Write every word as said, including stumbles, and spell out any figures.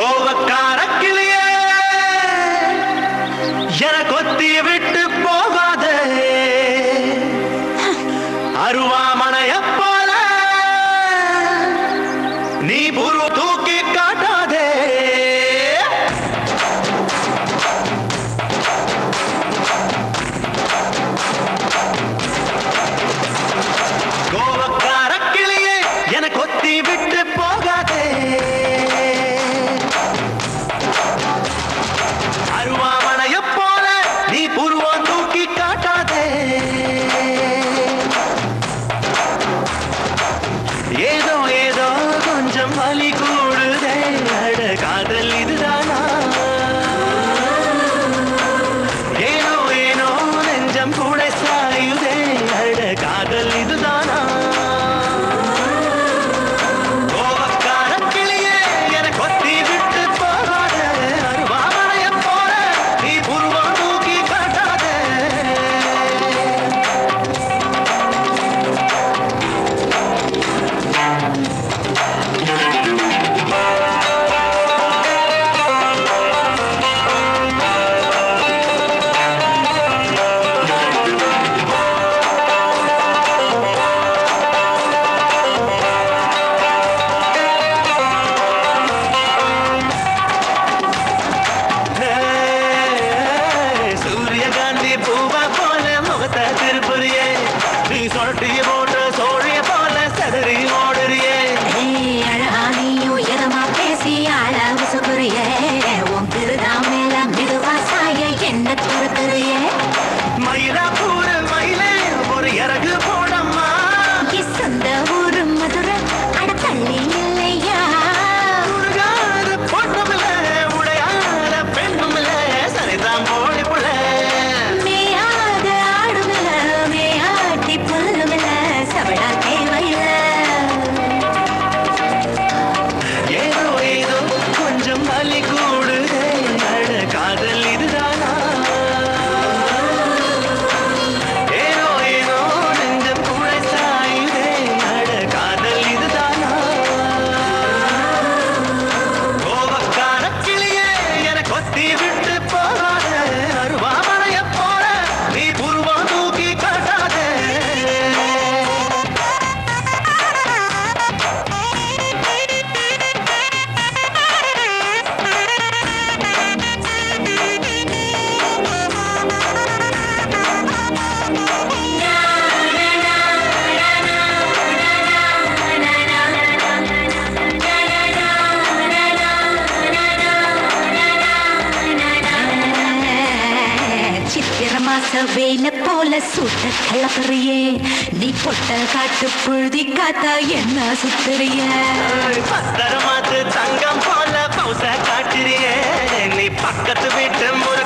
கோவக்கார கிளியே என கொத்தி விட்டு போகாதே அருவாமனைய போல நீ புரு தூக்கி காட்டாதே கோவக்கார கிளியே என கொத்தி விட்டு போகாதே அருவாமனைய போல நீ புருவம் தூக்கி காட்டாதே ஏதோ ஏதோ கொஞ்சம் வலி கூடுதே அட காதல் இதுதானா ஏனோ ஏனோ நெஞ்சம் கூட சாயுதே அட காதல் இதுதானா கோவக்கார கிளியே என கொத்தி விட்டு போகாதே அருவாமனைய போல நீ புருவம் தூக்கி காட்டாதே சூரியகாந்தி பூவா போல முகத்தை திருப்புறியே நீ சொட்டிய போட்ட சோழிய போல சதறி ஓடுறியே அழகா நீயும் எதமா பேசி ஆள உசுகுறியே உன் திருதான் மேல மெதுவா சாய என்ன துறக்குறியே மயிலாப்பூர் மயிலே ஒரு இறகு போடம்மா சொந்த ஊரு மதுரை அட தள்ளி இல்லையா உருகாத பொண்ணுமில்ல உடையாத பெண்ணுமில்ல சரிதான் போடி புள்ள மேயாத ஆடுமில்ல மேயாட்டி புல்லுமில்ல சவடா தேவையில்ல ஏதோ ஏதோ கொஞ்சம் வலி கூடுதே அட காதல் இதுதானா ஏனோ ஏனோ நெஞ்சம் கூட சாயுதே அட காதல் இதுதானா கோவக்கார கிளியே என கொத்தி விட்டு போகாதே அருவாமனைய போல நீ புருவம் தூக்கி காட்டாதே சித்திர மாச வேல போல சுட்ட கலப்பறியே நீ பொட்ட காட்டு புழுதி காத்தா என்ன சுத்துறிய பத்தரமாத்து தங்கம் போல பௌச காட்டுறியே நீ பக்கத்து வீட்டு முறை